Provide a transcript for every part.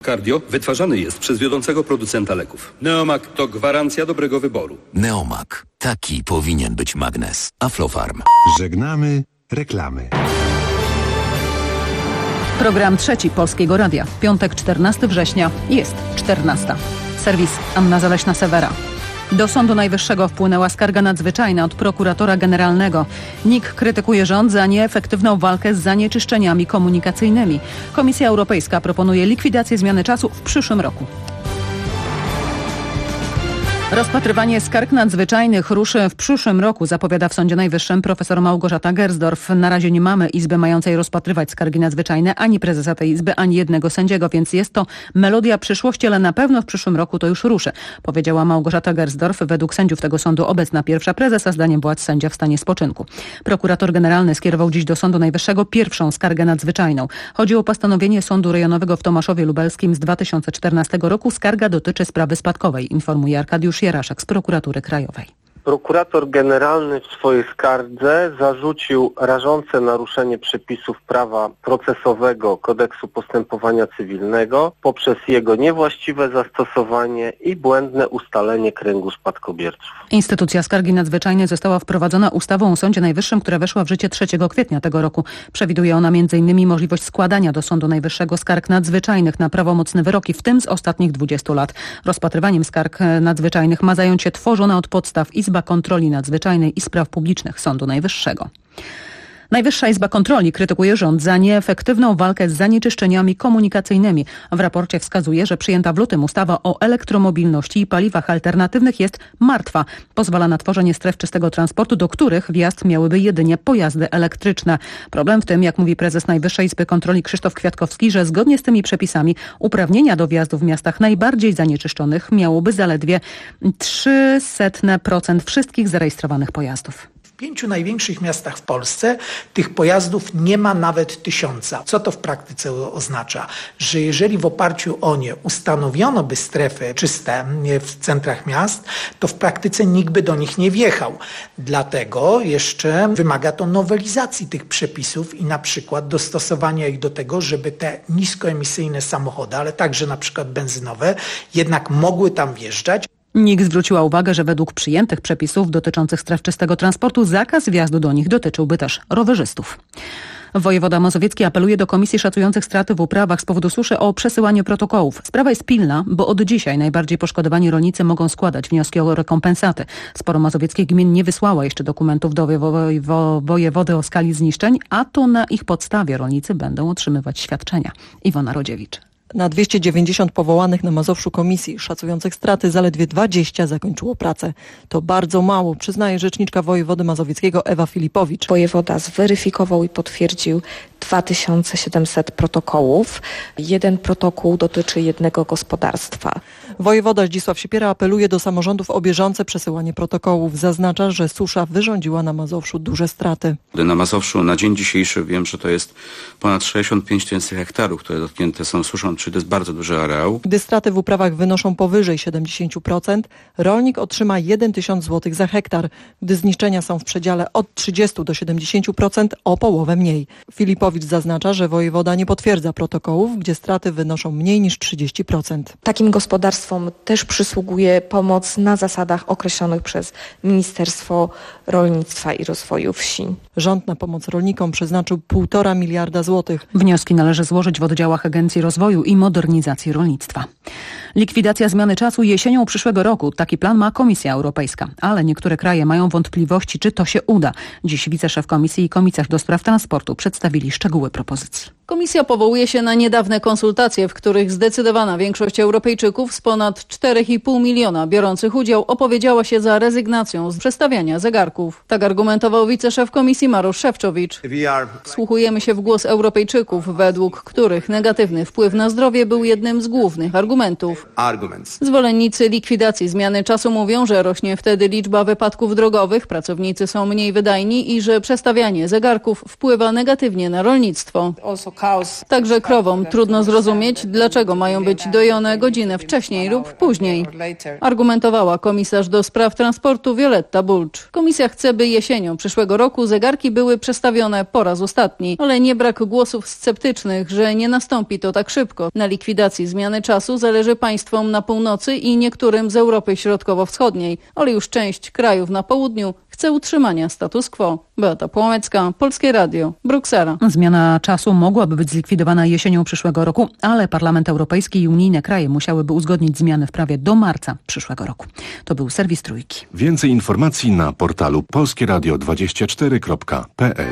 Cardio wytwarzany jest przez wiodącego producenta leków. Neomak to gwarancja dobrego wyboru. Neomak. Taki powinien być magnes. Aflofarm. Żegnamy reklamy. Program trzeci Polskiego Radia. Piątek 14 września jest 14. Serwis Anna Zaleśna-Sewera. Do Sądu Najwyższego wpłynęła skarga nadzwyczajna od prokuratora generalnego. NIK krytykuje rząd za nieefektywną walkę z zanieczyszczeniami komunikacyjnymi. Komisja Europejska proponuje likwidację zmiany czasu w przyszłym roku. Rozpatrywanie skarg nadzwyczajnych ruszy w przyszłym roku, zapowiada w Sądzie Najwyższym profesor Małgorzata Gersdorf. Na razie nie mamy izby mającej rozpatrywać skargi nadzwyczajne, ani prezesa tej izby, ani jednego sędziego, więc jest to melodia przyszłości, ale na pewno w przyszłym roku to już ruszy, powiedziała Małgorzata Gersdorf. Według sędziów tego sądu obecna pierwsza prezes, a zdaniem władz sędzia w stanie spoczynku. Prokurator generalny skierował dziś do Sądu Najwyższego pierwszą skargę nadzwyczajną. Chodzi o postanowienie Sądu Rejonowego w Tomaszowie Lubelskim z 2014 roku. Skarga dotyczy sprawy spadkowej, informuje Arkadiusz Jaraszek z Prokuratury Krajowej. Prokurator generalny w swojej skardze zarzucił rażące naruszenie przepisów prawa procesowego Kodeksu Postępowania Cywilnego poprzez jego niewłaściwe zastosowanie i błędne ustalenie kręgu spadkobierców. Instytucja skargi nadzwyczajnej została wprowadzona ustawą o Sądzie Najwyższym, która weszła w życie 3 kwietnia tego roku. Przewiduje ona m.in. możliwość składania do Sądu Najwyższego skarg nadzwyczajnych na prawomocne wyroki, w tym z ostatnich 20 lat. Rozpatrywaniem skarg nadzwyczajnych ma zająć się tworzona od podstaw Izba Kontroli Nadzwyczajnej i Spraw Publicznych Sądu Najwyższego. Najwyższa Izba Kontroli krytykuje rząd za nieefektywną walkę z zanieczyszczeniami komunikacyjnymi. W raporcie wskazuje, że przyjęta w lutym ustawa o elektromobilności i paliwach alternatywnych jest martwa. Pozwala na tworzenie stref czystego transportu, do których wjazd miałyby jedynie pojazdy elektryczne. Problem w tym, jak mówi prezes Najwyższej Izby Kontroli Krzysztof Kwiatkowski, że zgodnie z tymi przepisami uprawnienia do wjazdu w miastach najbardziej zanieczyszczonych miałoby zaledwie 0,03% wszystkich zarejestrowanych pojazdów. W 5 największych miastach w Polsce tych pojazdów nie ma nawet 1000. Co to w praktyce oznacza? Że jeżeli w oparciu o nie ustanowiono by strefy czyste w centrach miast, to w praktyce nikt by do nich nie wjechał. Dlatego jeszcze wymaga to nowelizacji tych przepisów i na przykład dostosowania ich do tego, żeby te niskoemisyjne samochody, ale także na przykład benzynowe, jednak mogły tam wjeżdżać. NIK zwróciła uwagę, że według przyjętych przepisów dotyczących stref czystego transportu zakaz wjazdu do nich dotyczyłby też rowerzystów. Wojewoda mazowiecki apeluje do komisji szacujących straty w uprawach z powodu suszy o przesyłanie protokołów. Sprawa jest pilna, bo od dzisiaj najbardziej poszkodowani rolnicy mogą składać wnioski o rekompensaty. Sporo mazowieckich gmin nie wysłała jeszcze dokumentów do wojewody o skali zniszczeń, a to na ich podstawie rolnicy będą otrzymywać świadczenia. Iwona Rodziewicz. Na 290 powołanych na Mazowszu komisji szacujących straty zaledwie 20 zakończyło pracę. To bardzo mało, przyznaje rzeczniczka wojewody mazowieckiego Ewa Filipowicz. Wojewoda zweryfikował i potwierdził 2700 protokołów. Jeden protokół dotyczy jednego gospodarstwa. Wojewoda Zdzisław Siepiera apeluje do samorządów o bieżące przesyłanie protokołów. Zaznacza, że susza wyrządziła na Mazowszu duże straty. Na Mazowszu na dzień dzisiejszy wiem, że to jest ponad 65 tysięcy hektarów, które dotknięte są suszą, czyli to jest bardzo duży areał. Gdy straty w uprawach wynoszą powyżej 70%, rolnik otrzyma 1 000 złotych za hektar. Gdy zniszczenia są w przedziale od 30 do 70%, o połowę mniej. Filipowicz zaznacza, że wojewoda nie potwierdza protokołów, gdzie straty wynoszą mniej niż 30%. Takim gospodarstwom też przysługuje pomoc na zasadach określonych przez Ministerstwo Rolnictwa i Rozwoju Wsi. Rząd na pomoc rolnikom przeznaczył 1,5 miliarda złotych. Wnioski należy złożyć w oddziałach Agencji Rozwoju i Modernizacji Rolnictwa. Likwidacja zmiany czasu jesienią przyszłego roku. Taki plan ma Komisja Europejska. Ale niektóre kraje mają wątpliwości, czy to się uda. Dziś wiceszef Komisji i komisarz do spraw transportu przedstawili szczegóły propozycji. Komisja powołuje się na niedawne konsultacje, w których zdecydowana większość Europejczyków z ponad 4,5 miliona biorących udział opowiedziała się za rezygnacją z przestawiania zegarków. Tak argumentował wiceszef Komisji Marosz Szefczowicz. Wsłuchujemy się w głos Europejczyków, według których negatywny wpływ na zdrowie był jednym z głównych argumentów. Zwolennicy likwidacji zmiany czasu mówią, że rośnie wtedy liczba wypadków drogowych, pracownicy są mniej wydajni i że przestawianie zegarków wpływa negatywnie na rolnictwo. Także krowom trudno zrozumieć, dlaczego mają być dojone godzinę wcześniej lub później, argumentowała komisarz do spraw transportu Violetta Bulc. Komisja chce, by jesienią przyszłego roku zegarki były przestawione po raz ostatni, ale nie brak głosów sceptycznych, że nie nastąpi to tak szybko. Na likwidacji zmiany czasu zależy państwom na północy i niektórym z Europy Środkowo-Wschodniej, ale już część krajów na południu chce utrzymania status quo. Beata Płomecka, Polskie Radio, Bruksela. Zmiana czasu mogłaby być zlikwidowana jesienią przyszłego roku, ale Parlament Europejski i unijne kraje musiałyby uzgodnić zmiany w prawie do marca przyszłego roku. To był serwis Trójki. Więcej informacji na portalu polskieradio24.pl.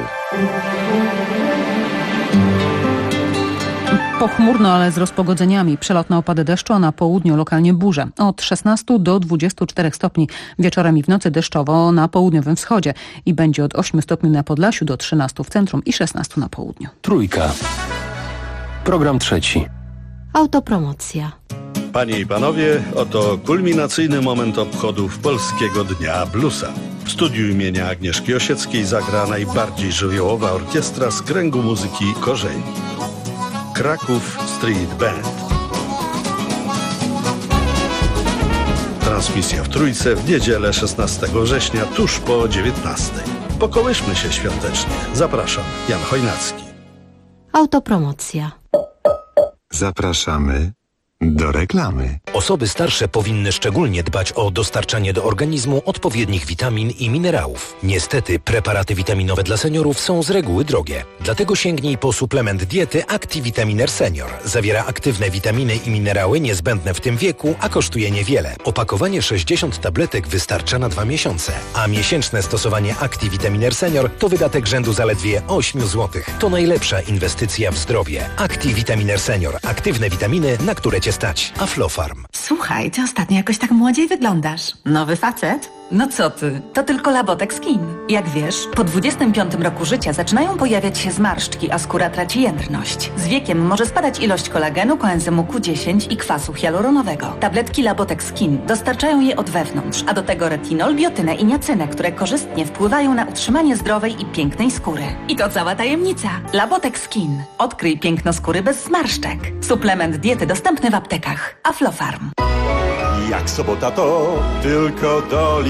Pochmurno, ale z rozpogodzeniami. Przelotne opady deszczu, a na południu lokalnie burze. Od 16 do 24 stopni. Wieczorem i w nocy deszczowo na południowym wschodzie. I będzie od 8 stopni na Podlasiu do 13 w centrum i 16 na południu. Trójka. Program trzeci. Autopromocja. Panie i panowie, oto kulminacyjny moment obchodów Polskiego Dnia Bluesa. W studiu imienia Agnieszki Osieckiej zagra najbardziej żywiołowa orkiestra z kręgu muzyki Korzeni. Kraków Street Band. Transmisja w Trójce w niedzielę 16 września tuż po 19. Pokołyszmy się świątecznie. Zapraszam, Jan Chojnacki. Autopromocja. Zapraszamy do reklamy. Osoby starsze powinny szczególnie dbać o dostarczanie do organizmu odpowiednich witamin i minerałów. Niestety preparaty witaminowe dla seniorów są z reguły drogie. Dlatego sięgnij po suplement diety ActiVitaminer Senior. Zawiera aktywne witaminy i minerały niezbędne w tym wieku, a kosztuje niewiele. Opakowanie 60 tabletek wystarcza na 2 miesiące, a miesięczne stosowanie ActiVitaminer Senior to wydatek rzędu zaledwie 8 zł. To najlepsza inwestycja w zdrowie. ActiVitaminer Senior. Aktywne witaminy, na które cię stać. Aflofarm. Słuchaj, ty ostatnio jakoś tak młodziej wyglądasz. Nowy facet? No co ty, to tylko Labotex Skin. Jak wiesz, po 25 roku życia zaczynają pojawiać się zmarszczki, a skóra traci jędrność. Z wiekiem może spadać ilość kolagenu, koenzymu Q10 i kwasu hialuronowego. Tabletki Labotex Skin dostarczają je od wewnątrz, a do tego retinol, biotynę i niacynę, które korzystnie wpływają na utrzymanie zdrowej i pięknej skóry. I to cała tajemnica. Labotex Skin. Odkryj piękno skóry bez zmarszczek. Suplement diety dostępny w aptekach. Aflofarm. Jak sobota to tylko do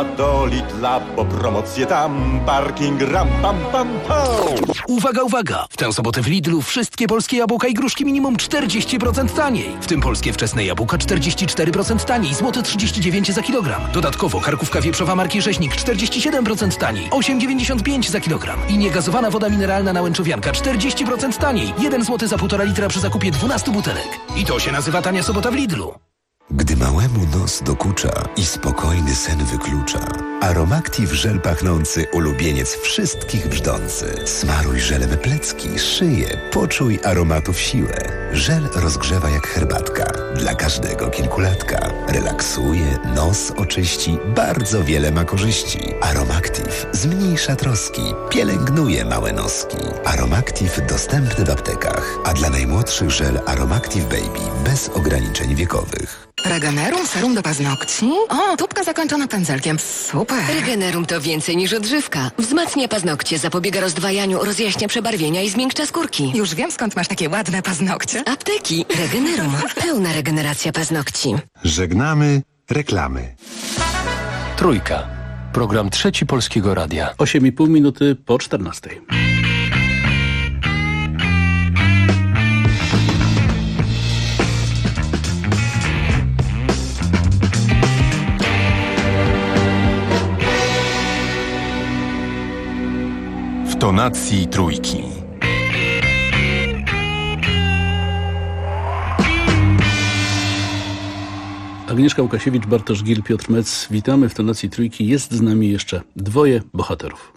Lidla, bo promocje tam, parking ram pam pam pam. Uwaga, uwaga! W tę sobotę w Lidlu wszystkie polskie jabłka i gruszki minimum 40% taniej. W tym polskie wczesne jabłka 44% taniej, złote 39 za kilogram. Dodatkowo karkówka wieprzowa marki Rzeźnik 47% taniej, 8,95 za kilogram. I niegazowana woda mineralna Nałęczowianka 40% taniej, 1 zł za 1,5 litra przy zakupie 12 butelek. I to się nazywa tania sobota w Lidlu. Gdy małemu nos dokucza i spokojny sen wyklucza, Aromactive żel pachnący ulubieniec wszystkich brzdący. Smaruj żelem plecki, szyję, poczuj aromatów siłę. Żel rozgrzewa jak herbatka, dla każdego kilkulatka. Relaksuje, nos oczyści, bardzo wiele ma korzyści. Aromactive zmniejsza troski, pielęgnuje małe noski. Aromactive dostępny w aptekach, a dla najmłodszych żel Aromactive Baby bez ograniczeń wiekowych. Regenerum serum do paznokci? O, tubka zakończona pędzelkiem. Super. Regenerum to więcej niż odżywka. Wzmacnia paznokcie, zapobiega rozdwajaniu, rozjaśnia przebarwienia i zmiękcza skórki. Już wiem, skąd masz takie ładne paznokcie. Apteki. Regenerum. Pełna regeneracja paznokci. Żegnamy reklamy. Trójka. Program trzeci Polskiego Radia. 8,5 minuty po 14. W tonacji Trójki. Agnieszka Łukasiewicz, Bartosz Gil, Piotr Mec. Witamy w tonacji Trójki. Jest z nami jeszcze dwoje bohaterów.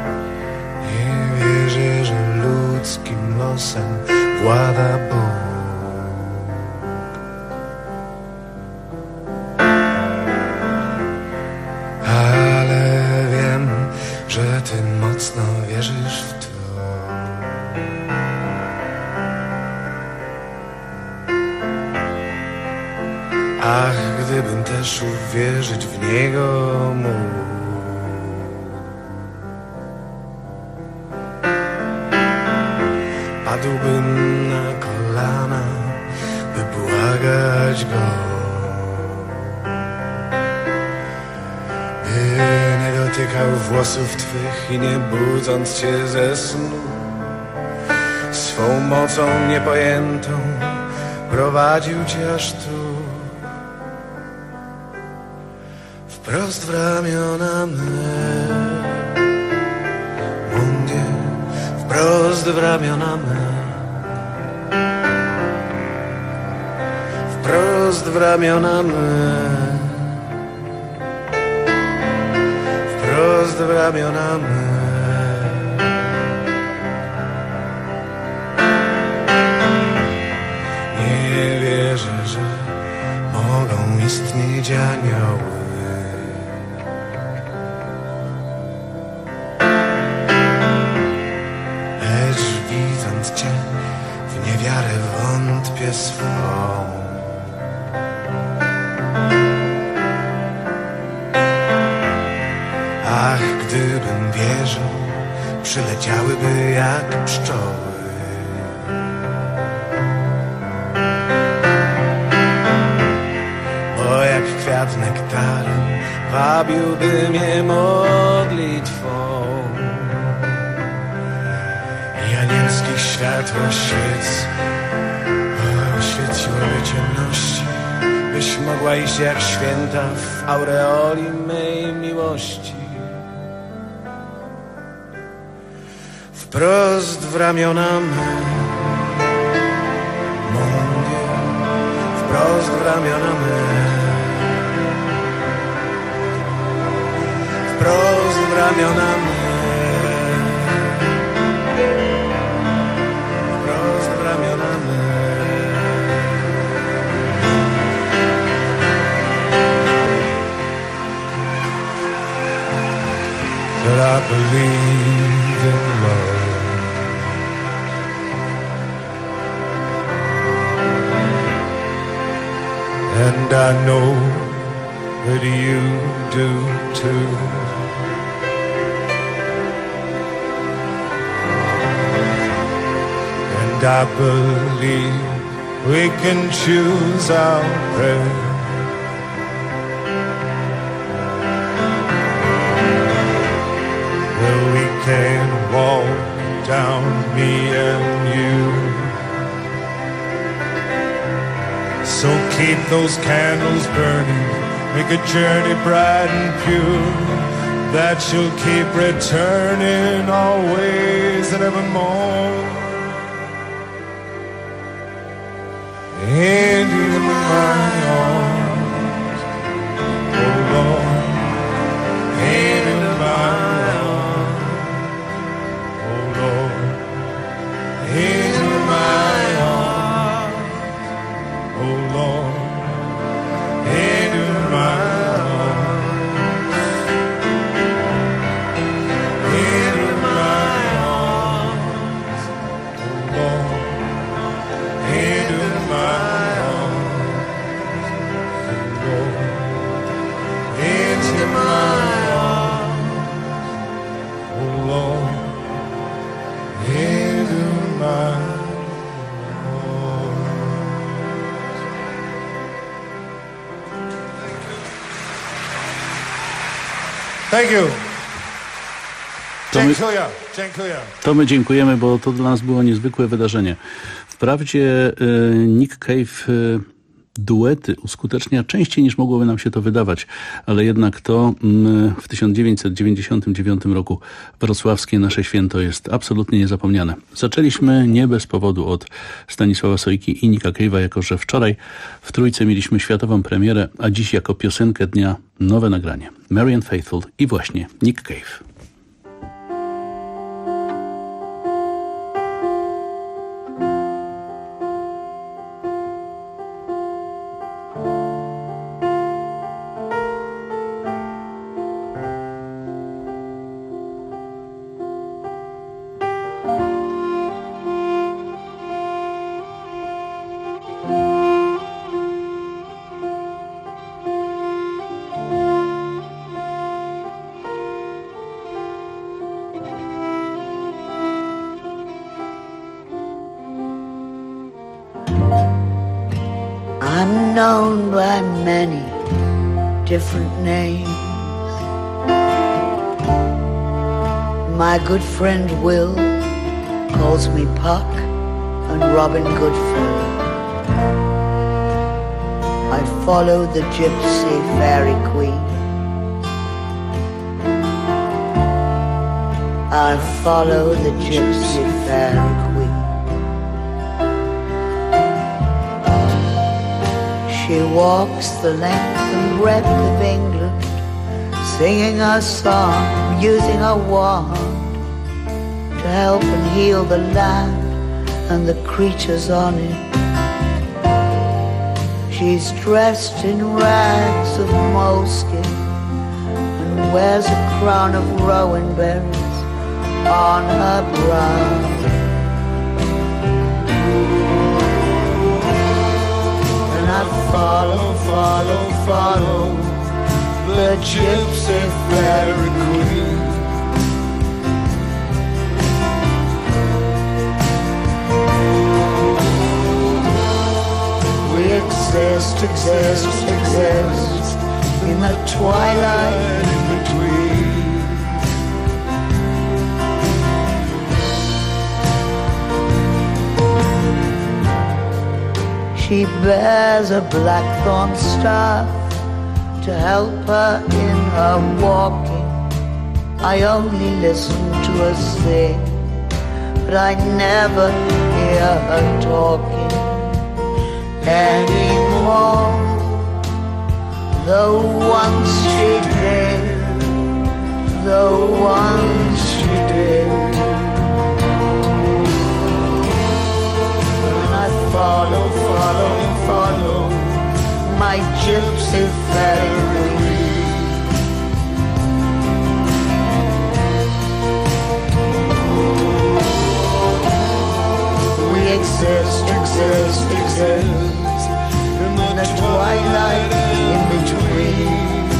Włada Bóg. gdybym też uwierzyć w niego mógł. Padłbym na kolana, by błagać go, by nie dotykał włosów twych i nie budząc cię ze snu, swą mocą niepojętą prowadził cię aż tu, wprost w ramiona me, mundię, wprost w ramiona me, wprost w ramiona me, wprost w ramiona me. Nie wierzę, że mogą istnieć anioły, lecz widząc cię w niewiarę wątpię swą. Ach, gdybym wierzył, przyleciałyby jak pszczoły. Bo jak kwiat nektarem wabiłby mnie modlitwą i anielskich światło świec oświeciłyby ciemności, byś mogła iść jak święta w aureoli mej miłości. Wprost w ramiona me, mundię, wprost w ramiona me, wprost w ramiona me, wprost w ramiona me. But I believe in love. And I know that you do too. And I believe we can choose our prayer. Well, we can walk down, me and you. So keep those candles burning, make a journey bright and pure, that you'll keep returning always and evermore. Into my arms, oh Lord, into my arms, oh Lord, into my arms, oh Lord, into my arms, into my arms, oh Lord, into my arms, oh Lord, into my arms, oh Lord, into my arms. Thank you. Dziękuję. Dziękuję. To my dziękujemy, bo to dla nas było niezwykłe wydarzenie. Wprawdzie Nick Cave duety uskutecznia częściej niż mogłoby nam się to wydawać, ale jednak to w 1999 roku wrocławskie nasze święto jest absolutnie niezapomniane. Zaczęliśmy nie bez powodu od Stanisława Sojki i Nicka Cave'a, jako że wczoraj w Trójce mieliśmy światową premierę, a dziś jako piosenkę dnia nowe nagranie. Marianne Faithfull i właśnie Nick Cave. known by many different names. My good friend Will calls me Puck and Robin Goodfellow. I follow the gypsy fairy queen. I follow the gypsy fairy queen. She walks the length and breadth of England, singing a song, using a wand to help and heal the land and the creatures on it. She's dressed in rags of moleskin and wears a crown of rowan berries on her brow. And I follow, follow, follow the gypsy fairy queen. We exist, exist, exist in the twilight in between. She bears a blackthorn staff to help her in her walking. I only listen to her sing, but I never hear her talking anymore. Though once she did, though once she did. And I follow, follow, follow my gypsy fairy. We exist, exist, exist in the twilight in between.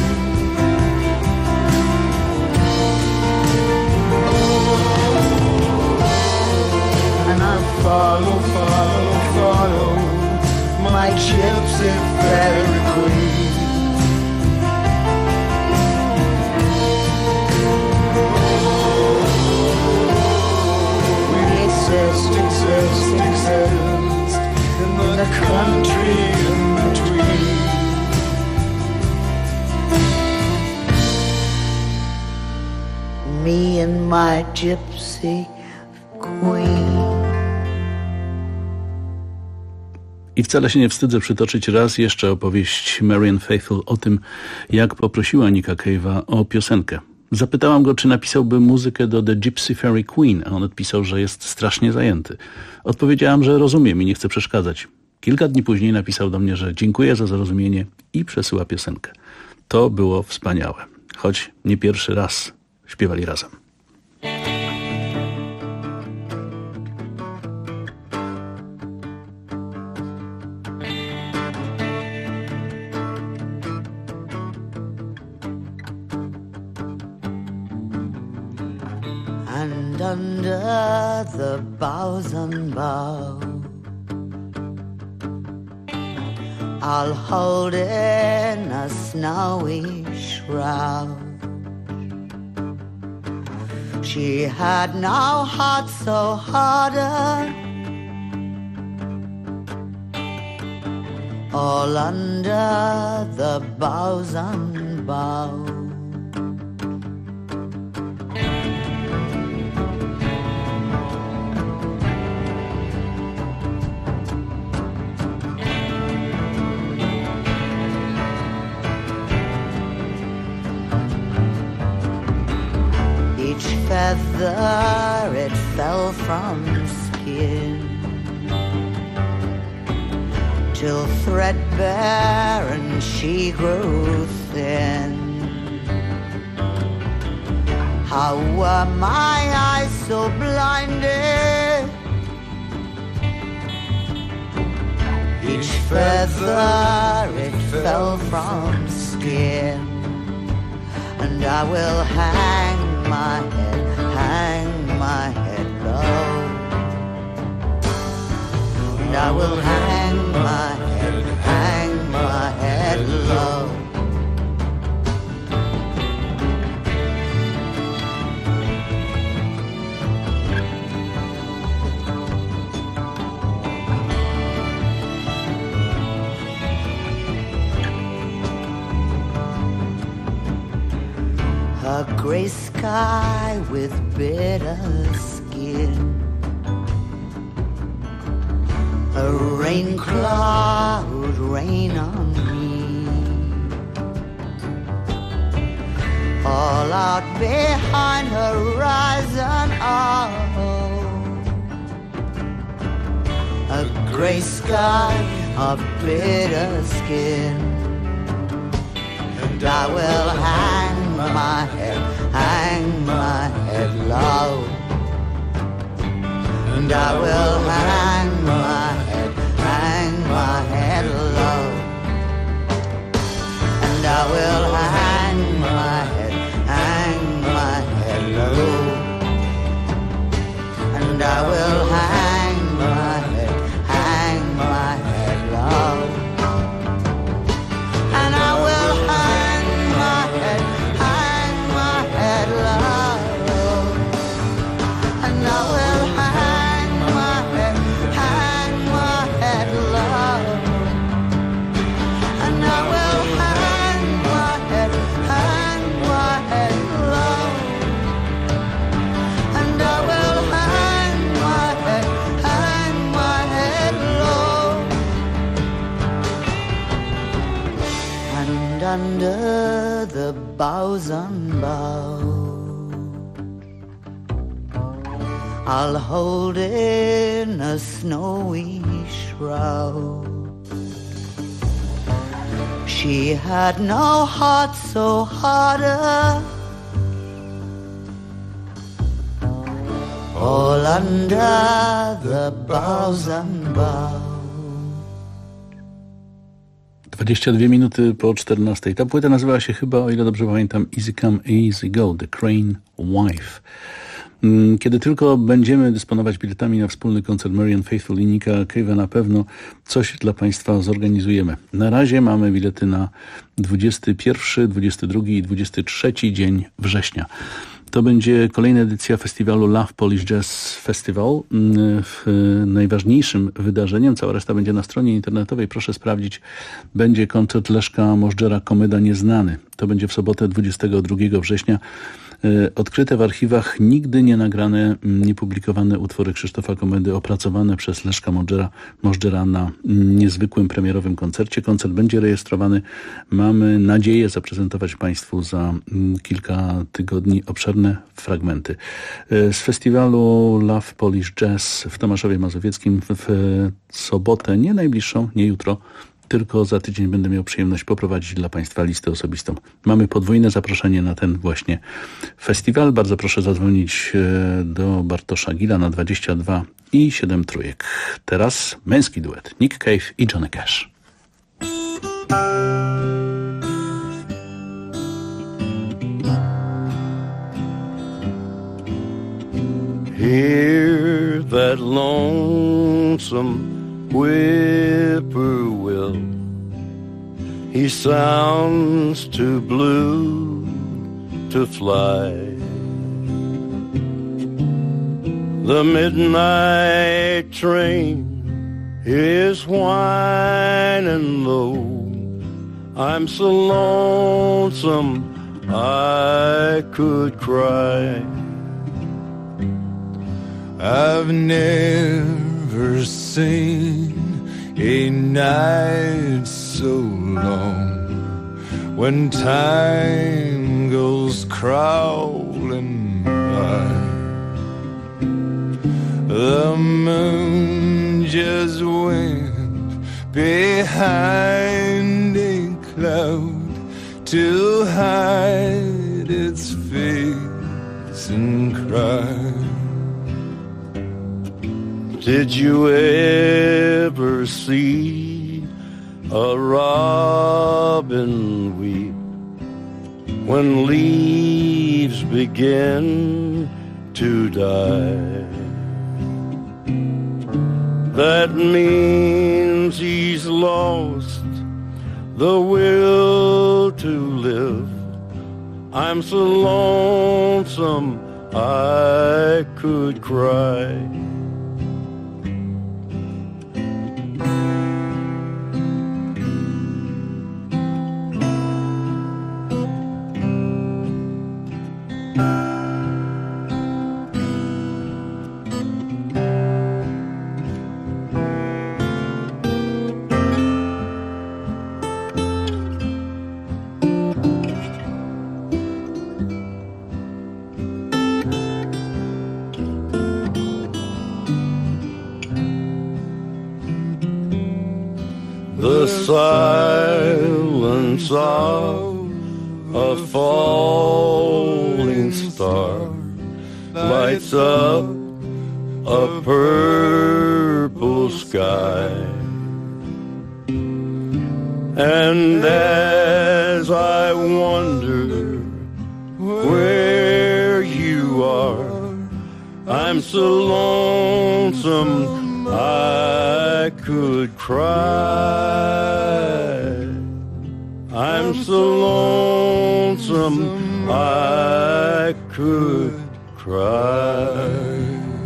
And I follow, follow, follow my gypsy fairy queen. We exist, exist, exist in the country in between. Me and my gypsy queen. I wcale się nie wstydzę przytoczyć raz jeszcze opowieść Marianne Faithfull o tym, jak poprosiła Nicka Cave'a o piosenkę. Zapytałam go, czy napisałby muzykę do The Gypsy Fairy Queen, a on odpisał, że jest strasznie zajęty. Odpowiedziałam, że rozumiem i nie chcę przeszkadzać. Kilka dni później napisał do mnie, że dziękuję za zrozumienie i przesyła piosenkę. To było wspaniałe, choć nie pierwszy raz śpiewali razem. And under the boughs unboughed, I'll hold in a snowy shroud. She had no heart so harder, all under the boughs unboughed. Feather, it fell from skin, till threadbare and she grew thin. How were my eyes so blinded? Each feather, it fell from skin, and I will hang my head low, and I will hang my had love. A gray sky with bitter skin, a rain cloud rain on me, all out behind horizon. Oh, a gray sky of bitter skin, and I will hang my head low, and I will hang my head low, and I will hang my head low, and I will hang my head low, and I will hang my head low, and I will hang my head low, and I will hang my head low, and I will hang my head low, and under the boughs unbowed, I'll hold in a snowy shroud. She had no heart so harder, all under the boughs unbowed. 22 minuty po 14. Ta płyta nazywała się chyba, o ile dobrze pamiętam, Easy Come, Easy Go, The Crane Wife. Kiedy tylko będziemy dysponować biletami na wspólny koncert Marianne Faithfull i Nicka Cave'a, na pewno coś dla Państwa zorganizujemy. Na razie mamy bilety na 21, 22 i 23 dzień września. To będzie kolejna edycja festiwalu Love Polish Jazz Festival. Najważniejszym wydarzeniem, cała reszta będzie na stronie internetowej, proszę sprawdzić, będzie koncert Leszka Możdżera Komeda Nieznany. To będzie w sobotę 22 września. Odkryte w archiwach, nigdy nie nagrane, niepublikowane utwory Krzysztofa Komedy opracowane przez Leszka Możdżera na niezwykłym premierowym koncercie. Koncert będzie rejestrowany. Mamy nadzieję zaprezentować Państwu za kilka tygodni obszerne fragmenty. Z festiwalu Love Polish Jazz w Tomaszowie Mazowieckim w sobotę, nie najbliższą, nie jutro, tylko za tydzień będę miał przyjemność poprowadzić dla Państwa listę osobistą. Mamy podwójne zaproszenie na ten właśnie festiwal. Bardzo proszę zadzwonić do Bartosza Gila na 22 i 7 trójek. Teraz męski duet Nick Cave i Johnny Cash. Hear that lonesome whippoorwill, he sounds too blue to fly. The midnight train is whining low. I'm so lonesome I could cry. I've never seen a night so long when time goes crawling by. The moon just went behind a cloud to hide its face and cry. Did you ever see a robin weep when leaves begin to die? That means he's lost the will to live. I'm so lonesome I could cry. The silence of a falling star lights up a purple sky. And as I wonder where you are, I'm so lonesome I could cry. I'm so lonesome I could cry.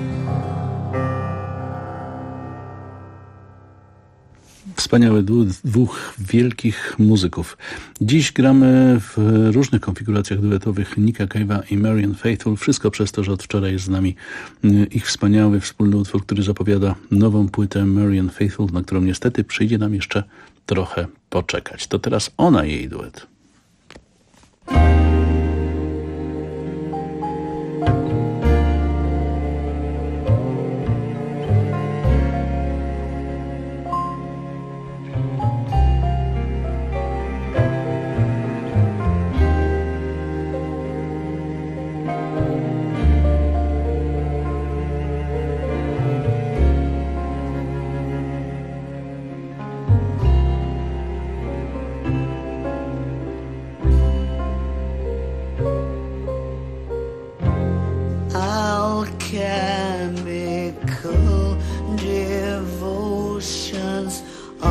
Wspaniały dwóch wielkich muzyków. Dziś gramy w różnych konfiguracjach duetowych Nicka Cave'a i Marianne Faithfull. Wszystko przez to, że od wczoraj jest z nami ich wspaniały wspólny utwór, który zapowiada nową płytę Marianne Faithfull, na którą niestety przyjdzie nam jeszcze trochę poczekać. To teraz ona jej duet. Alchemical devotions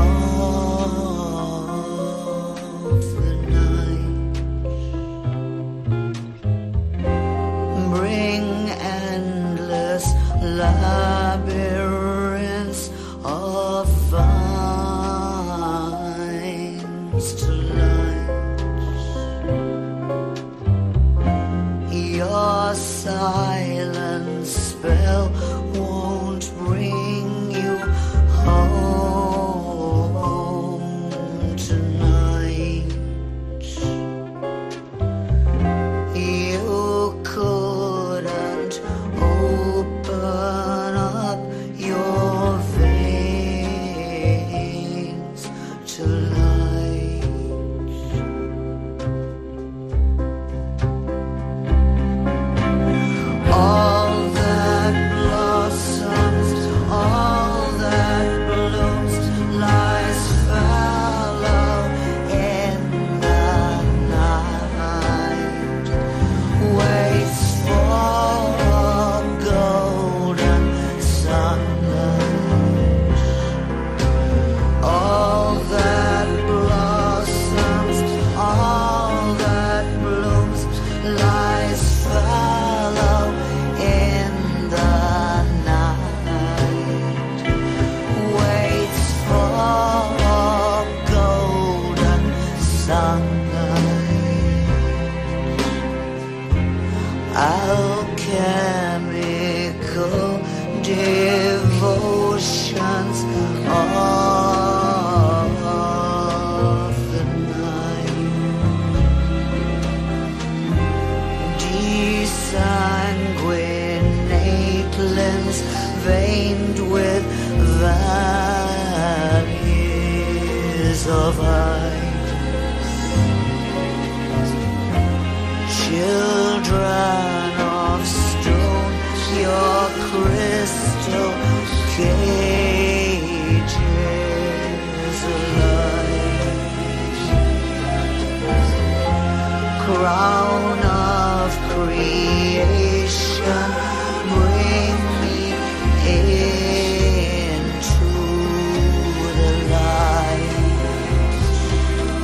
of the night bring endless labyrinths of vines to light. Your silent spell won't bring you home tonight. You couldn't open up your veins to light. All that blossoms, all that blooms lies fallow in the night, waits for golden sunlight. All that blossoms, all that blooms lies fallow in the night, waits for golden sunlight. Alchemical devotions of the night, desanguinate limbs veined with valleys of ice, children of stone, your crystal cages alive, crown of creation, bring me into the light.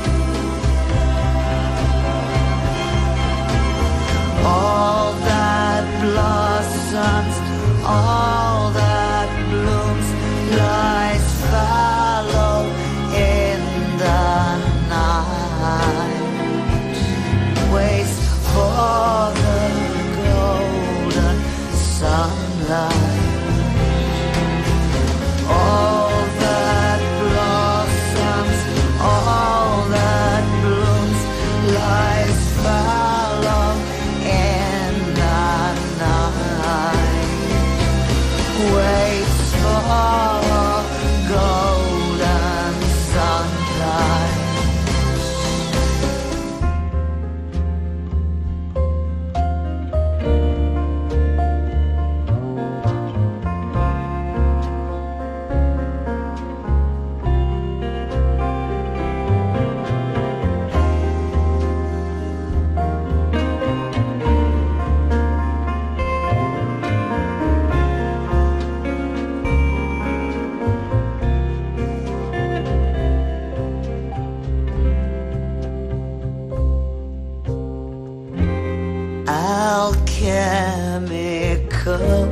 alchemical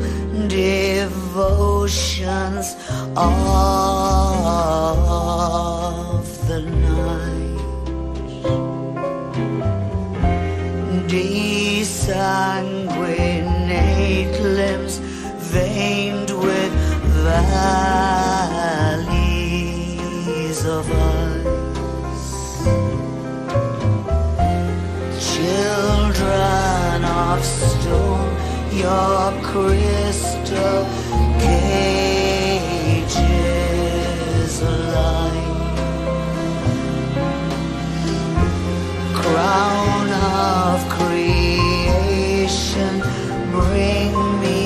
devotions of the night. Desanguinate limbs veined with valleys of ice. Children of stone, your crystal cages alive. Crown of creation, bring me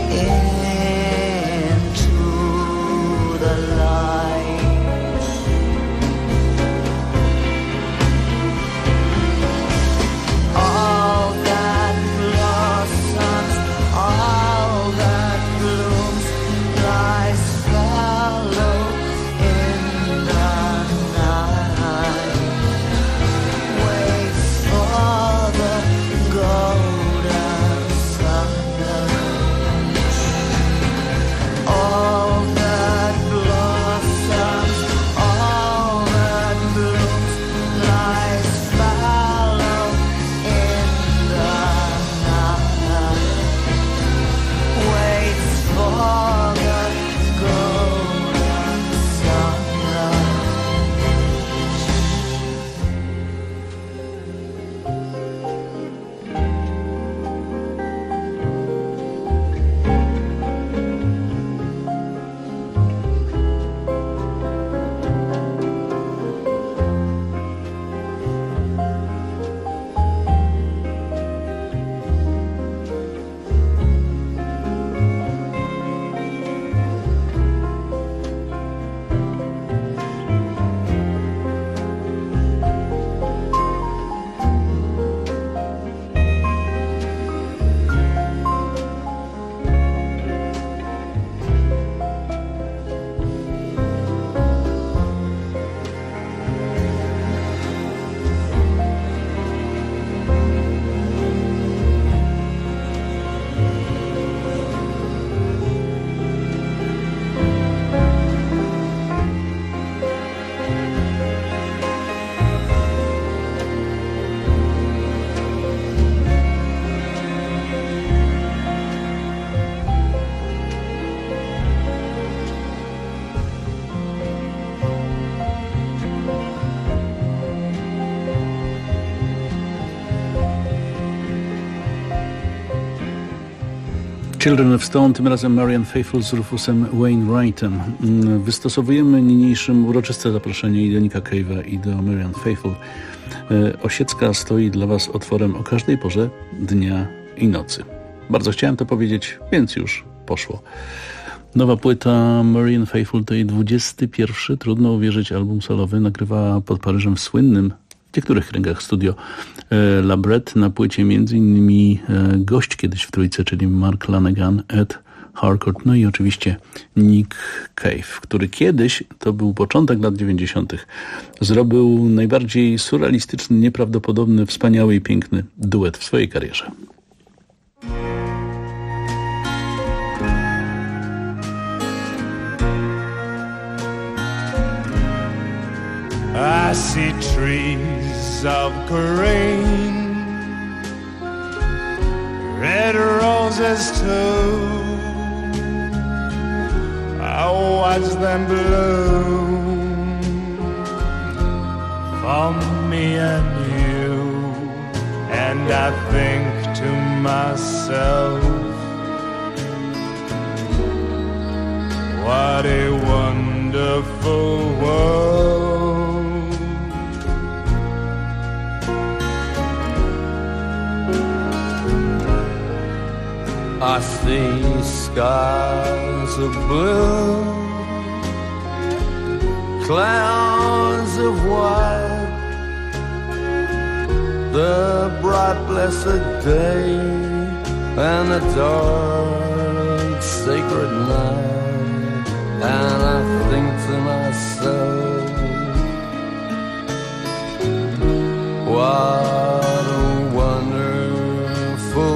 into the light. All that blossoms, all that blooms, lies fallow in the night. Waits for the golden sunlight. All that blossoms, all that blooms, lies fallow in the night. Waits for the golden sunlight. Children of Stone, tym razem Marianne Faithfull z Rufusem Wainwrightem. Wystosowujemy niniejszym uroczyste zaproszenie i do Nicka Cave'a, i do Marianne Faithfull. Osiecka stoi dla Was otworem o każdej porze dnia i nocy. Bardzo chciałem to powiedzieć, więc już poszło. Nowa płyta Marianne Faithfull to jej 21, trudno uwierzyć, album solowy. Nagrywała pod Paryżem w słynnym w niektórych kręgach studio La Bret. Na płycie m.in. gość kiedyś w trójce, czyli Mark Lanegan, Ed Harcourt, no i oczywiście Nick Cave, który kiedyś, to był początek lat 90., zrobił najbardziej surrealistyczny, nieprawdopodobny, wspaniały i piękny duet w swojej karierze. I see trees of green, red roses too. I watch them bloom for me and you, and I think to myself, what a wonderful world. I see skies of blue, clouds of white, the bright blessed day and the dark sacred night, and I think to myself, what a wonderful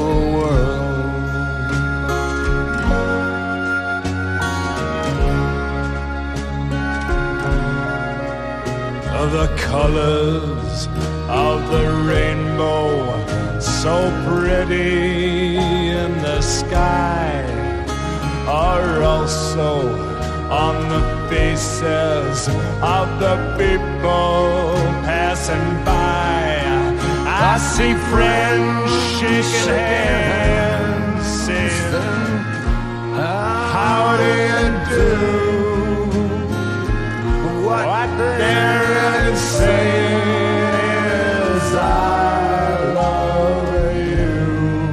colors of the rainbow, so pretty in the sky, are also on the faces of the people passing by. I see friends shaking hands, saying, how do you do? What they're really saying is, I love you.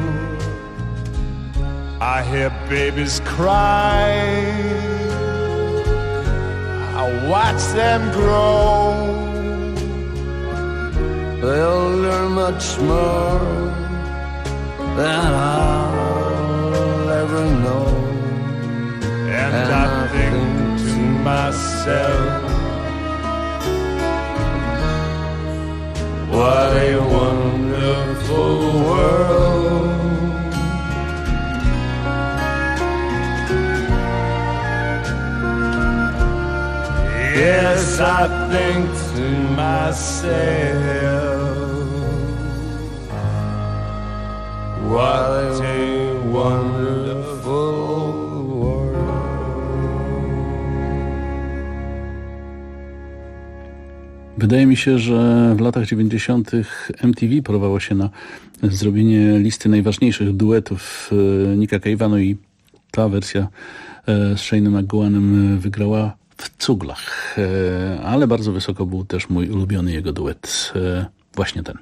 I hear babies cry, I watch them grow. They'll learn much more than I'll ever know. And I think to myself, what a wonderful world. Yes, I think to myself, what a wonderful world. Wydaje mi się, że w latach 90. MTV porowało się na zrobienie listy najważniejszych duetów Nicka Cave'a, no i ta wersja z Shane'em McGowanem wygrała w cuglach, ale bardzo wysoko był też mój ulubiony jego duet, właśnie ten.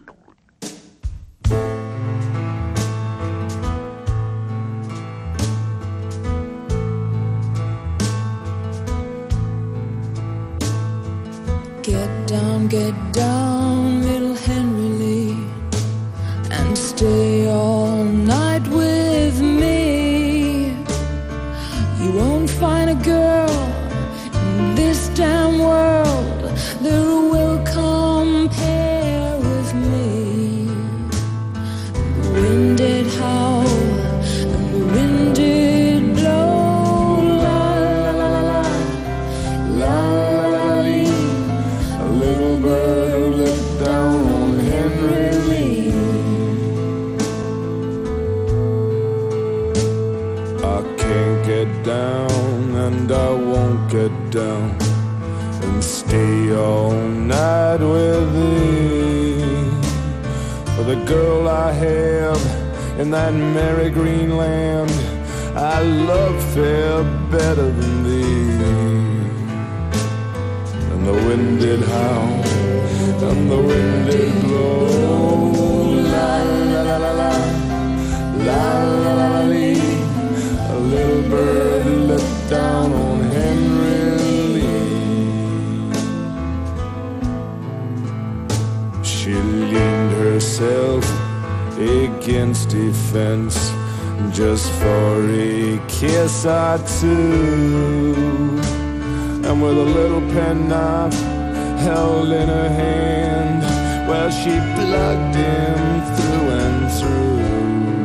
Get down, little Henry Lee, and stay all night with me. You won't find a girl in this damn world that will compare with me. The wind did howl and the wind did blow, la la la la la la la lee. A little bird looked down on Henry Lee. I can't get down and I won't get down and stay all night with thee. For the girl I have in that merry green land, I love fair better than thee. And the wind did howl and the wind did blow, la la la la la, la la la la lee. A little bird looked down on Henry Lee. She leaned herself against a fence just for a kiss or two, and with a little penknife held in her hand, well, she plugged him through and through.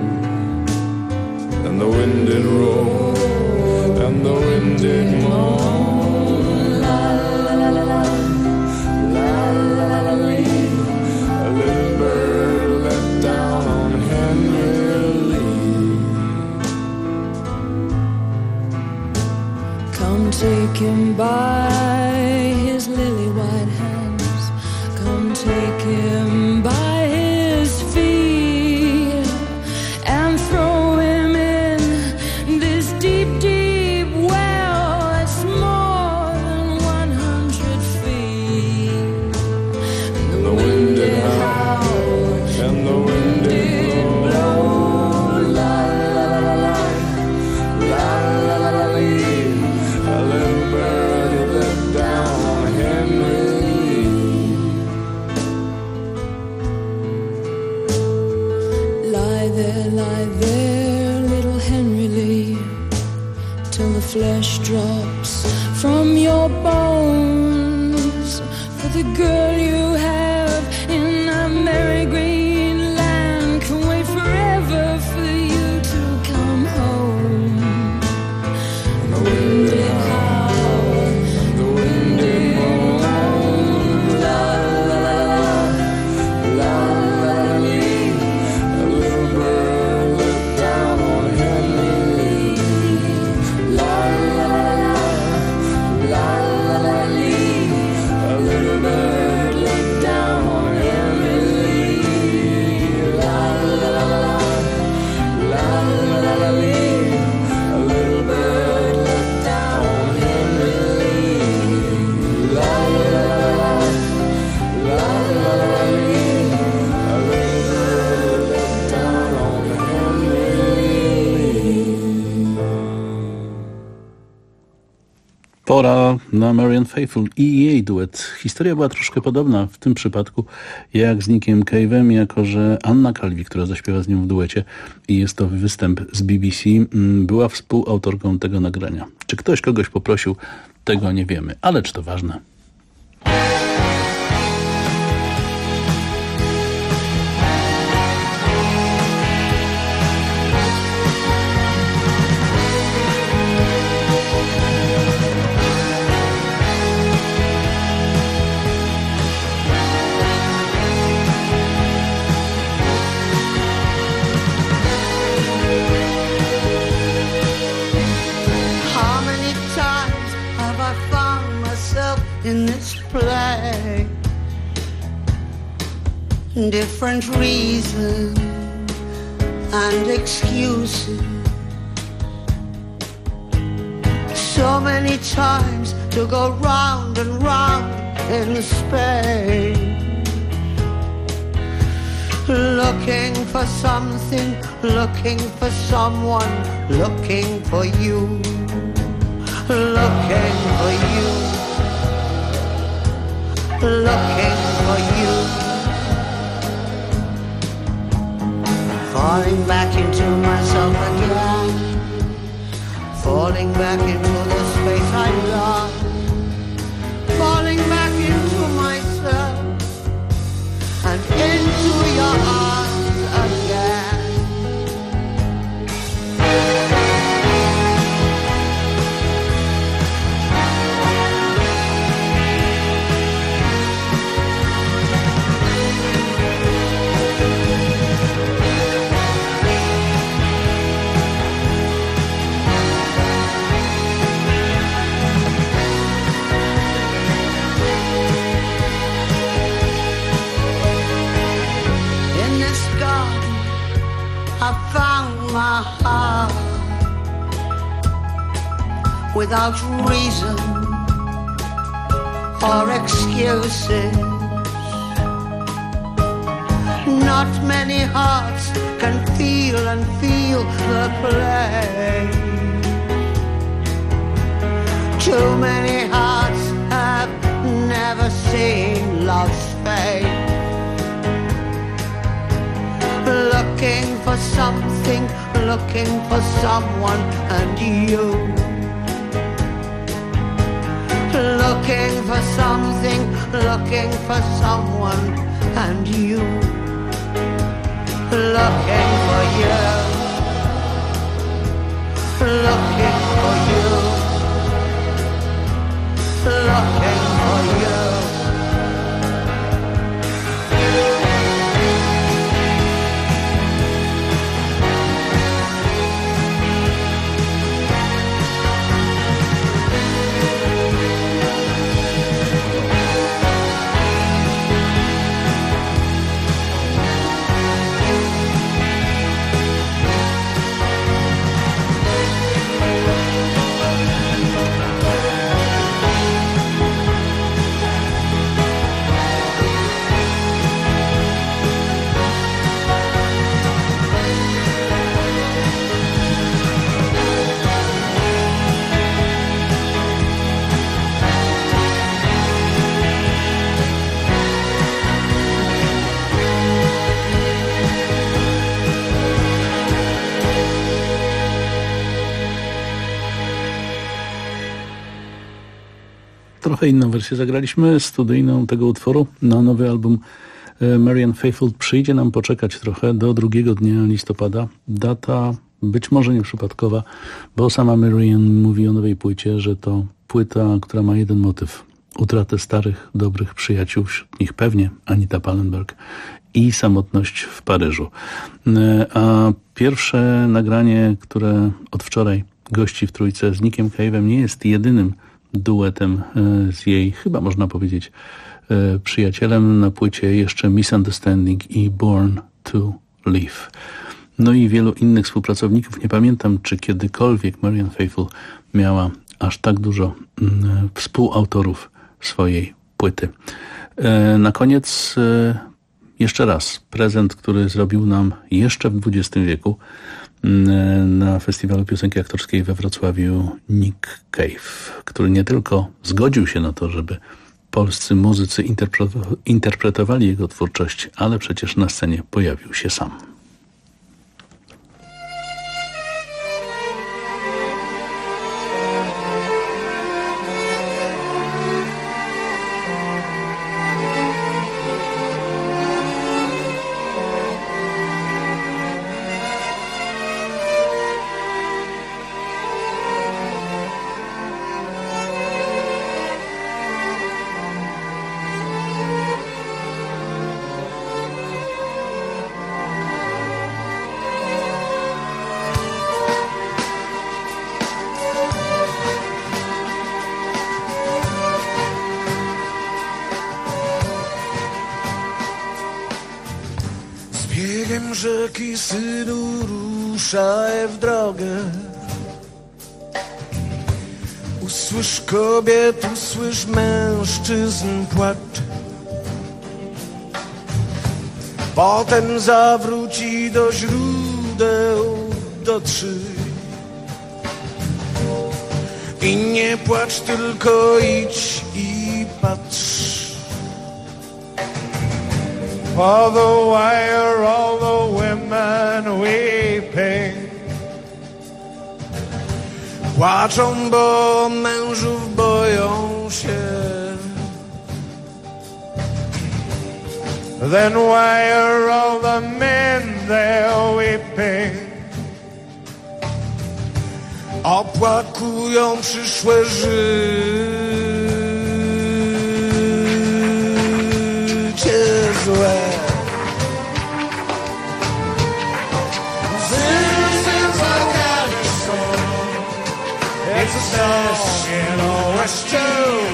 And the wind did roar, and the wind did moan, la la la la la, la la la lee. A little bird let down on Henry Lee. Come take him by his lily white hands, come take him by his feet, and throw him in this deep, deep well that's more than 100 feet. And the wind did howl, and the wind did blow, la la la la la, la la la lee. A little bird let down on Henry Lee. Lie there, little Henry Lee, till the flesh drops from your bones. For the girl you have in a merry green land can wait forever for you to come home. And the wind did howl, and the wind did moan, la na Marianne Faithfull i jej duet. Historia była troszkę podobna w tym przypadku jak z Nickiem Cave'em, jako że Anna Calvi, która zaśpiewa z nią w duecie i jest to występ z BBC, była współautorką tego nagrania. Czy ktoś kogoś poprosił, tego nie wiemy, ale czy to ważne? In this play, different reasons and excuses. So many times to go round and round in Spain, looking for something, looking for someone, looking for you, looking for you, looking for you. Falling back into myself again, falling back into the space I love, falling back into myself and into your arms again. I found my heart without reason or excuses. Not many hearts can feel and feel the play. Too many hearts have never seen love's fate. Looking for something, looking for someone, and you. Looking for something, looking for someone, and you. Looking for you. Looking for you. Looking for you. Trochę inną wersję zagraliśmy, studyjną tego utworu. Na nowy album Marianne Faithfull przyjdzie nam poczekać trochę do 2 dnia listopada. Data być może nieprzypadkowa, bo sama Marianne mówi o nowej płycie, że to płyta, która ma jeden motyw. Utratę starych, dobrych przyjaciół, wśród nich pewnie Anita Pallenberg i samotność w Paryżu. A pierwsze nagranie, które od wczoraj gości w trójce z Nickiem Cave'em, nie jest jedynym duetem z jej, chyba można powiedzieć, przyjacielem. Na płycie jeszcze Misunderstanding i Born to Live. No i wielu innych współpracowników. Nie pamiętam, czy kiedykolwiek Marianne Faithfull miała aż tak dużo współautorów swojej płyty. Na koniec jeszcze raz prezent, który zrobił nam jeszcze w XX wieku na Festiwalu Piosenki Aktorskiej we Wrocławiu Nick Cave, który nie tylko zgodził się na to, żeby polscy muzycy interpretowali jego twórczość, ale przecież na scenie pojawił się sam. Biegiem rzeki, synu, ruszaj w drogę. Usłysz kobiet, usłysz mężczyzn płacz. Potem zawróć i do źródeł dotrzyj. I nie płacz, tylko idź i patrz. For the wire, all the women weeping. Płaczą, bo mężów boją się. Then why are all the men there weeping? Opłakują przyszłe życie złe. This is a kind of song. It's a song, you know, it's true.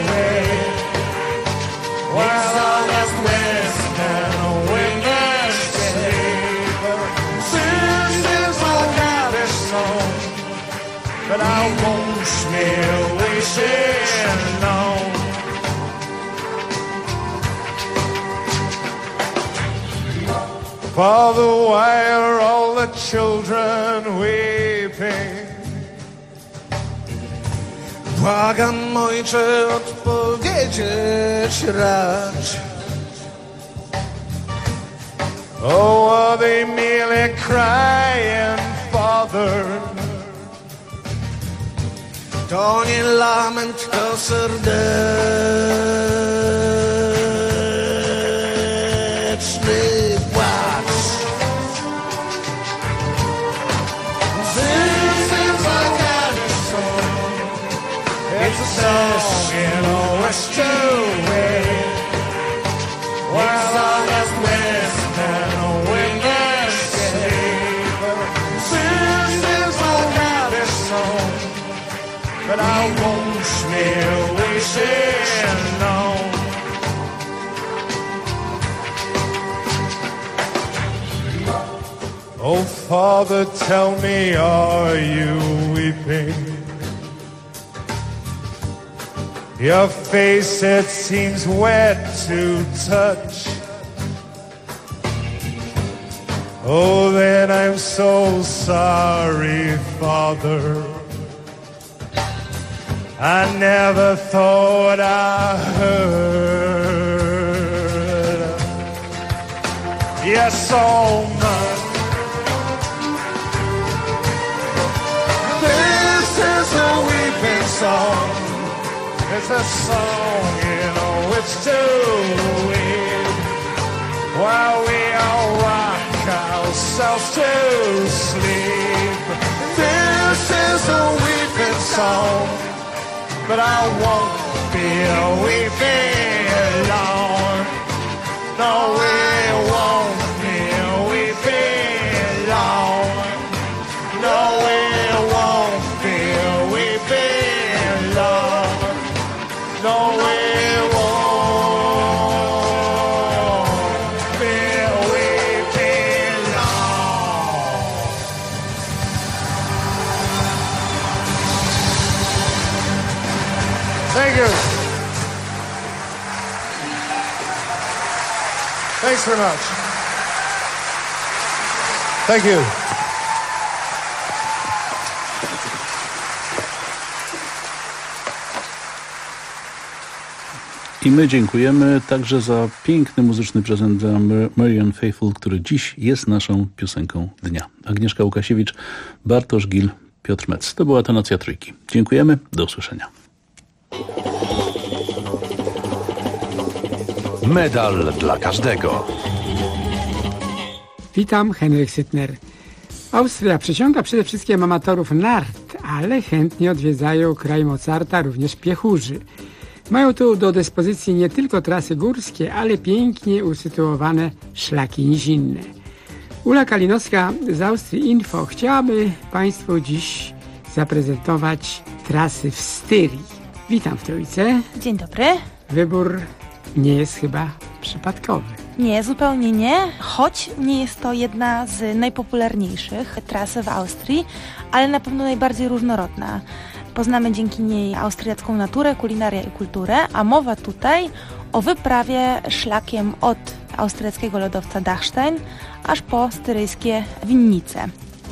While all that's west and women sleep. This is a kind of song, but I won't smell wishing on. Father, why are all the children weeping? Błagam, ojcze, odpowiedzieć racz. Oh, are they merely crying, Father? To nie lament, to serdeczny płacz. This is a kind of song. It's a song, you know, it's true. While all that's west and women sleep. This is a kind of song, but I won't smell wishing on. Oh, Father, tell me, are you weeping? Your face, it seems wet to touch. Oh, then I'm so sorry, Father. I never thought I heard yes so much. This is a weeping song. It's a song, you know, it's too weak. While we all rock ourselves to sleep. This is a weeping song, but I won't be weeping long. No, we won't be weeping long. No, we won't be weeping long. No, we won't be weeping long. Thank you. Thanks very much. Thank you. I my dziękujemy także za piękny muzyczny prezent dla Marianne Faithfull, który dziś jest naszą piosenką dnia. Agnieszka Łukasiewicz, Bartosz Gil, Piotr Metz. To była Tonacja Trójki. Dziękujemy, do usłyszenia. Medal dla każdego. Witam, Henryk Sytner. Austria przyciąga przede wszystkim amatorów nart, ale chętnie odwiedzają kraj Mozarta również piechurzy. Mają tu do dyspozycji nie tylko trasy górskie, ale pięknie usytuowane szlaki nizinne. Ula Kalinowska z Austrii Info chciałaby Państwu dziś zaprezentować trasy w Styrii. Witam w Trójce. Dzień dobry. Wybór nie jest chyba przypadkowy. Nie, zupełnie nie, choć nie jest to jedna z najpopularniejszych tras w Austrii, ale na pewno najbardziej różnorodna. Poznamy dzięki niej austriacką naturę, kulinarię i kulturę, a mowa tutaj o wyprawie szlakiem od austriackiego lodowca Dachstein aż po styryjskie winnice.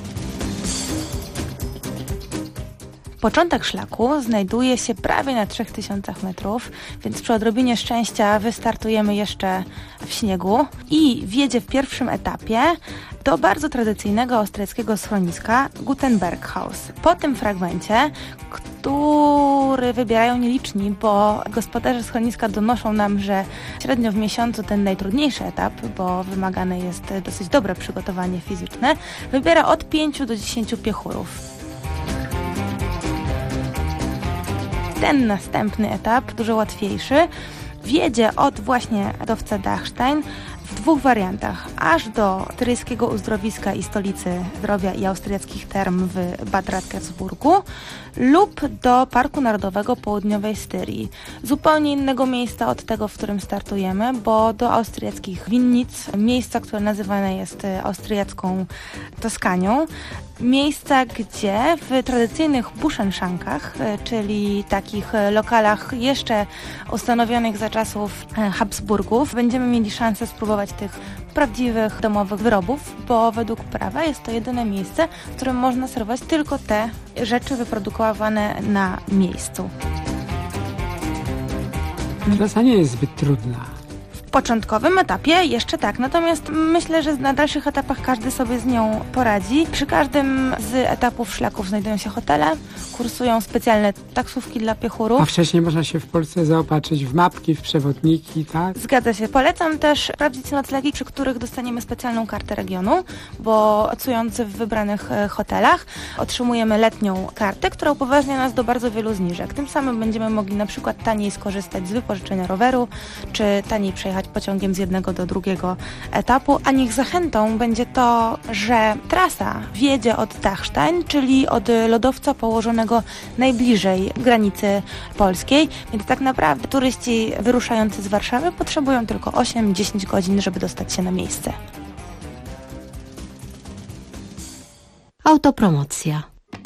Początek szlaku znajduje się prawie na 3000 metrów, więc przy odrobinie szczęścia wystartujemy jeszcze w śniegu i wjedzie w pierwszym etapie do bardzo tradycyjnego austriackiego schroniska Gutenberghaus. Po tym fragmencie, który wybierają nieliczni, bo gospodarze schroniska donoszą nam, że średnio w miesiącu ten najtrudniejszy etap, bo wymagane jest dosyć dobre przygotowanie fizyczne, wybiera od 5 do 10 piechurów. Ten następny etap, dużo łatwiejszy, wjedzie od właśnie lodowca Dachstein w dwóch wariantach, aż do styryjskiego uzdrowiska i stolicy zdrowia i austriackich term w Bad Radkersburgu lub do Parku Narodowego Południowej Styrii. Zupełnie innego miejsca od tego, w którym startujemy, bo do austriackich winnic, miejsca, które nazywane jest austriacką Toskanią, miejsca, gdzie w tradycyjnych Buschenschankach, czyli takich lokalach jeszcze ustanowionych za czasów Habsburgów, będziemy mieli szansę spróbować tych prawdziwych domowych wyrobów, bo według prawa jest to jedyne miejsce, w którym można serwować tylko te rzeczy wyprodukowane na miejscu. Trasa nie jest zbyt trudna. W początkowym etapie jeszcze tak, natomiast myślę, że na dalszych etapach każdy sobie z nią poradzi. Przy każdym z etapów szlaków znajdują się hotele, kursują specjalne taksówki dla piechurów. A wcześniej można się w Polsce zaopatrzyć w mapki, w przewodniki, tak? Zgadza się. Polecam też sprawdzić noclegi, przy których dostaniemy specjalną kartę regionu, bo nocując w wybranych hotelach otrzymujemy letnią kartę, która upoważnia nas do bardzo wielu zniżek. Tym samym będziemy mogli na przykład taniej skorzystać z wypożyczenia roweru, czy taniej przejechać pociągiem z jednego do drugiego etapu, a niech zachętą będzie to, że trasa wjedzie od Dachstein, czyli od lodowca położonego najbliżej granicy polskiej, więc tak naprawdę turyści wyruszający z Warszawy potrzebują tylko 8-10 godzin, żeby dostać się na miejsce. Autopromocja.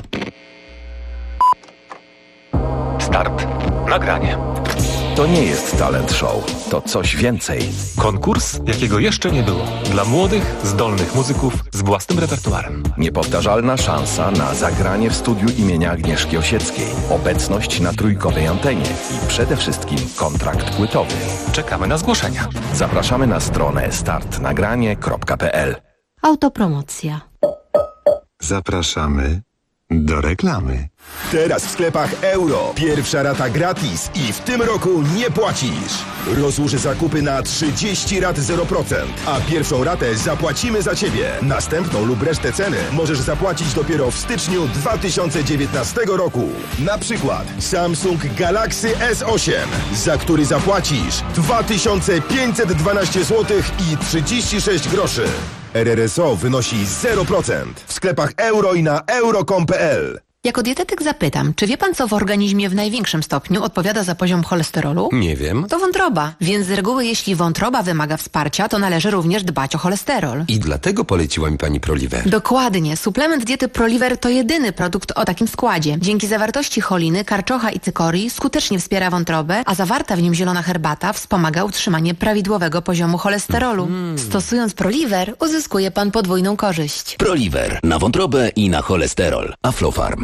Start. Nagranie. To nie jest talent show, to coś więcej. Konkurs, jakiego jeszcze nie było. Dla młodych, zdolnych muzyków z własnym repertuarem. Niepowtarzalna szansa na zagranie w studiu imienia Agnieszki Osieckiej. Obecność na trójkowej antenie i przede wszystkim kontrakt płytowy. Czekamy na zgłoszenia. Zapraszamy na stronę startnagranie.pl. Autopromocja. Zapraszamy do reklamy. Teraz w sklepach Euro. Pierwsza rata gratis i w tym roku nie płacisz. Rozłóż zakupy na 30 rat 0%, a pierwszą ratę zapłacimy za Ciebie. Następną lub resztę ceny możesz zapłacić dopiero w styczniu 2019 roku. Na przykład Samsung Galaxy S8, za który zapłacisz 2512 zł i 36 groszy. RRSO wynosi 0% w sklepach Euro i na euro.com.pl. Jako dietetyk zapytam, czy wie pan, co w organizmie w największym stopniu odpowiada za poziom cholesterolu? Nie wiem. To wątroba, więc z reguły jeśli wątroba wymaga wsparcia, to należy również dbać o cholesterol. I dlatego poleciła mi pani Proliver. Dokładnie. Suplement diety Proliver to jedyny produkt o takim składzie. Dzięki zawartości choliny, karczocha i cykorii skutecznie wspiera wątrobę, a zawarta w nim zielona herbata wspomaga utrzymanie prawidłowego poziomu cholesterolu. Stosując Proliver uzyskuje pan podwójną korzyść. Proliver na wątrobę i na cholesterol. Aflofarm.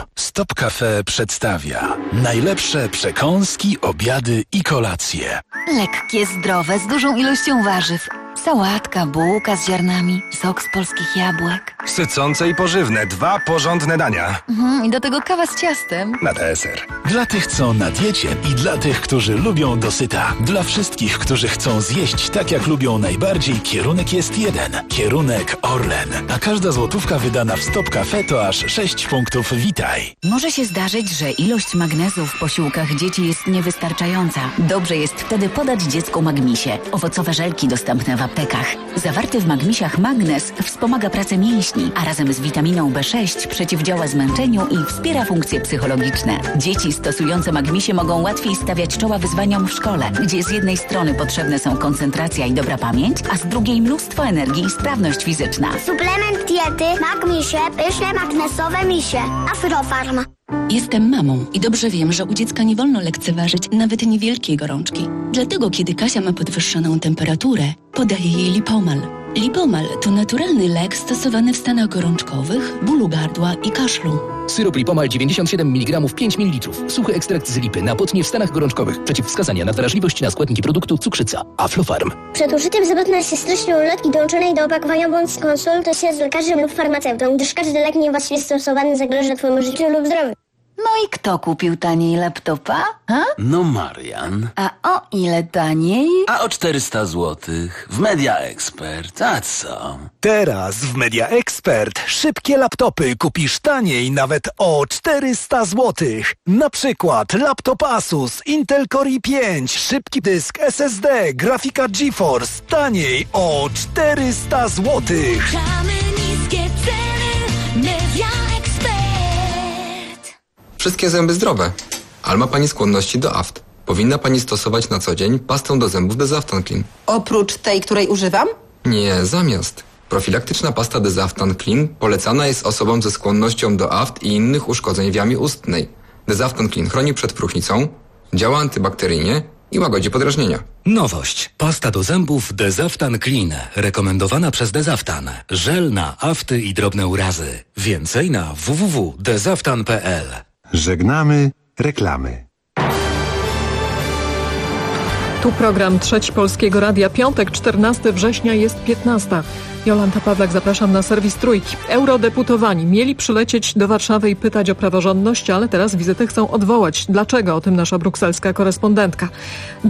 Stop Cafe przedstawia najlepsze przekąski, obiady i kolacje. Lekkie, zdrowe, z dużą ilością warzyw. Sałatka, bułka z ziarnami, sok z polskich jabłek. Sycące i pożywne, 2 porządne dania. I do tego kawa z ciastem. Na deser. Dla tych, co na diecie i dla tych, którzy lubią dosyta. Dla wszystkich, którzy chcą zjeść tak, jak lubią najbardziej, kierunek jest jeden. Kierunek Orlen. A każda złotówka wydana w Stop Cafe to aż 6 punktów Witaj. Może się zdarzyć, że ilość magnezu w posiłkach dzieci jest niewystarczająca. Dobrze jest wtedy podać dziecku Magmisie. Owocowe żelki dostępne w aptekach. Zawarty w Magmisiach magnez wspomaga pracę mięśni, a razem z witaminą B6 przeciwdziała zmęczeniu i wspiera funkcje psychologiczne. Dzieci stosujące Magmisie mogą łatwiej stawiać czoła wyzwaniom w szkole, gdzie z jednej strony potrzebne są koncentracja i dobra pamięć, a z drugiej mnóstwo energii i sprawność fizyczna. Suplement diety Magmisie, pyszne magnesowe misie. Afrofarm. Jestem mamą i dobrze wiem, że u dziecka nie wolno lekceważyć nawet niewielkiej gorączki. Dlatego, kiedy Kasia ma podwyższoną temperaturę, podaję jej Lipomal. Lipomal to naturalny lek stosowany w stanach gorączkowych, bólu gardła i kaszlu. Syrop Lipomal 97 mg 5 ml. Suchy ekstrakt z lipy na potnie w stanach gorączkowych. Przeciwwskazania na wrażliwość na składniki produktu cukrzyca. Aflofarm. Przed użyciem zapewne się styczną ulotki dołączonej do opakowania bądź skonsultuj się z lekarzem lub farmaceutą, gdyż każdy lek niewłaściwie stosowany zagraża Twojemu życiu lub zdrowiu. No i kto kupił taniej laptopa? Ha? No Marian. A o ile taniej? A o 400 zł w Media Expert. A co? Teraz w Media Expert szybkie laptopy kupisz taniej nawet o 400 zł. Na przykład laptop Asus Intel Core i5, szybki dysk SSD, grafika GeForce taniej o 400 zł. Niskie ceny, Media Expert. Wszystkie zęby zdrowe, ale ma Pani skłonności do aft. Powinna Pani stosować na co dzień pastę do zębów Desaftan Clean. Oprócz tej, której używam? Nie, zamiast. Profilaktyczna pasta Desaftan Clean polecana jest osobom ze skłonnością do aft i innych uszkodzeń w jamie ustnej. Desaftan Clean chroni przed próchnicą, działa antybakteryjnie i łagodzi podrażnienia. Nowość. Pasta do zębów Desaftan Clean. Rekomendowana przez Desaftan. Żel na afty i drobne urazy. Więcej na www.desaftan.pl. Żegnamy reklamy. Tu program Trzeci Polskiego Radia. Piątek, 14 września jest 15. Jolanta Pawlak, zapraszam na serwis Trójki. Eurodeputowani mieli przylecieć do Warszawy i pytać o praworządność, ale teraz wizytę chcą odwołać. Dlaczego? O tym nasza brukselska korespondentka.